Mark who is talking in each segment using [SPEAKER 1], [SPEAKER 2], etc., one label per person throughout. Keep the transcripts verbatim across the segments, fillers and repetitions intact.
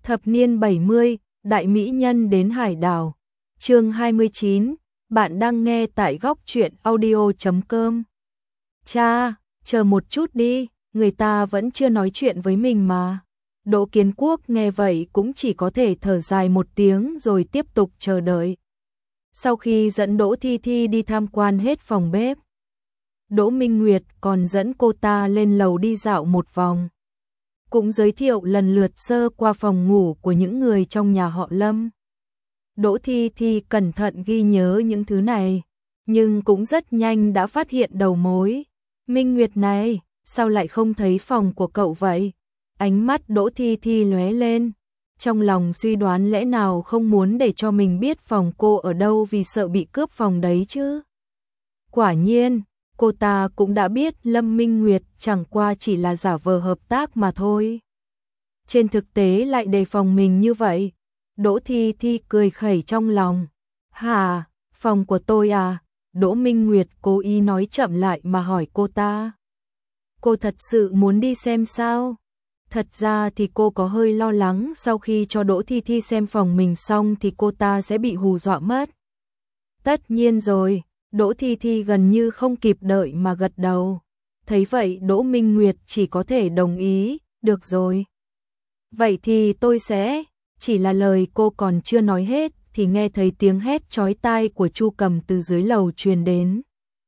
[SPEAKER 1] Thập niên bảy mươi, đại mỹ nhân đến hải đảo. Chương hai mươi chín, bạn đang nghe tại góc truyện audio chấm com. Cha, chờ một chút đi, người ta vẫn chưa nói chuyện với mình mà. Đỗ Kiến Quốc nghe vậy cũng chỉ có thể thở dài một tiếng rồi tiếp tục chờ đợi. Sau khi dẫn Đỗ Thi Thi đi tham quan hết phòng bếp, Đỗ Minh Nguyệt còn dẫn cô ta lên lầu đi dạo một vòng. Cũng giới thiệu lần lượt sơ qua phòng ngủ của những người trong nhà họ Lâm. Đỗ Thi Thi cẩn thận ghi nhớ những thứ này, nhưng cũng rất nhanh đã phát hiện đầu mối. Minh Nguyệt này, sao lại không thấy phòng của cậu vậy? Ánh mắt Đỗ Thi Thi lóe lên, trong lòng suy đoán lẽ nào không muốn để cho mình biết phòng cô ở đâu vì sợ bị cướp phòng đấy chứ. Quả nhiên, cô ta cũng đã biết Lâm Minh Nguyệt chẳng qua chỉ là giả vờ hợp tác mà thôi. Trên thực tế lại đề phòng mình như vậy. Đỗ Thi Thi cười khẩy trong lòng. Hà, phòng của tôi à? Đỗ Minh Nguyệt cố ý nói chậm lại mà hỏi cô ta. Cô thật sự muốn đi xem sao? Thật ra thì cô có hơi lo lắng sau khi cho Đỗ Thi Thi xem phòng mình xong thì cô ta sẽ bị hù dọa mất. Tất nhiên rồi, Đỗ Thi Thi gần như không kịp đợi mà gật đầu. Thấy vậy Đỗ Minh Nguyệt chỉ có thể đồng ý, được rồi. Vậy thì tôi sẽ, chỉ là lời cô còn chưa nói hết thì nghe thấy tiếng hét chói tai của Chu Cầm từ dưới lầu truyền đến.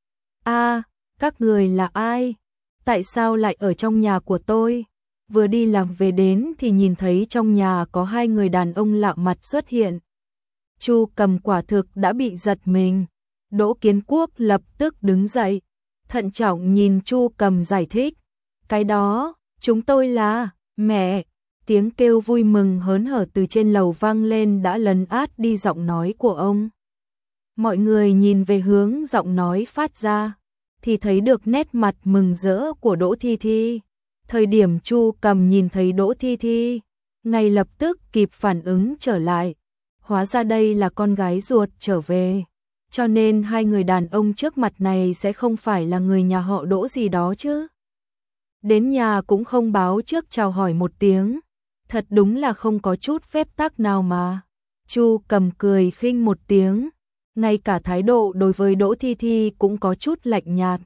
[SPEAKER 1] A, các người là ai? Tại sao lại ở trong nhà của tôi? Vừa đi làm về đến thì nhìn thấy trong nhà có hai người đàn ông lạ mặt xuất hiện. Chu Cầm quả thực đã bị giật mình. Đỗ Kiến Quốc lập tức đứng dậy, thận trọng nhìn Chu Cầm giải thích. Cái đó, chúng tôi là, mẹ. Tiếng kêu vui mừng hớn hở từ trên lầu vang lên đã lấn át đi giọng nói của ông. Mọi người nhìn về hướng giọng nói phát ra, thì thấy được nét mặt mừng rỡ của Đỗ Thi Thi. Thời điểm Chu Cầm nhìn thấy Đỗ Thi Thi, ngay lập tức kịp phản ứng trở lại. Hóa ra đây là con gái ruột trở về. Cho nên hai người đàn ông trước mặt này sẽ không phải là người nhà họ Đỗ gì đó chứ. Đến nhà cũng không báo trước chào hỏi một tiếng. Thật đúng là không có chút phép tắc nào mà. Chu Cầm cười khinh một tiếng. Ngay cả thái độ đối với Đỗ Thi Thi cũng có chút lạnh nhạt.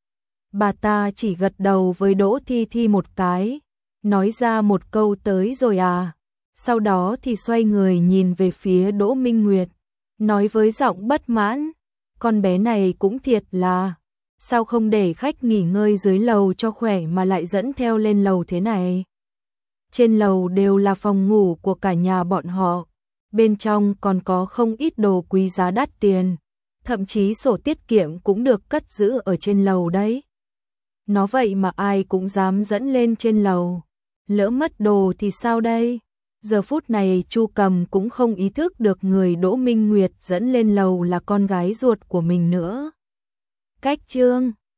[SPEAKER 1] Bà ta chỉ gật đầu với Đỗ Thi Thi một cái, nói ra một câu tới rồi à. Sau đó thì xoay người nhìn về phía Đỗ Minh Nguyệt, nói với giọng bất mãn. Con bé này cũng thiệt là, sao không để khách nghỉ ngơi dưới lầu cho khỏe mà lại dẫn theo lên lầu thế này. Trên lầu đều là phòng ngủ của cả nhà bọn họ, bên trong còn có không ít đồ quý giá đắt tiền, thậm chí sổ tiết kiệm cũng được cất giữ ở trên lầu đấy. Nó vậy mà ai cũng dám dẫn lên trên lầu, lỡ mất đồ thì sao đây? Giờ phút này Chu Cầm cũng không ý thức được người Đỗ Minh Nguyệt dẫn lên lầu là con gái ruột của mình nữa. Cách chương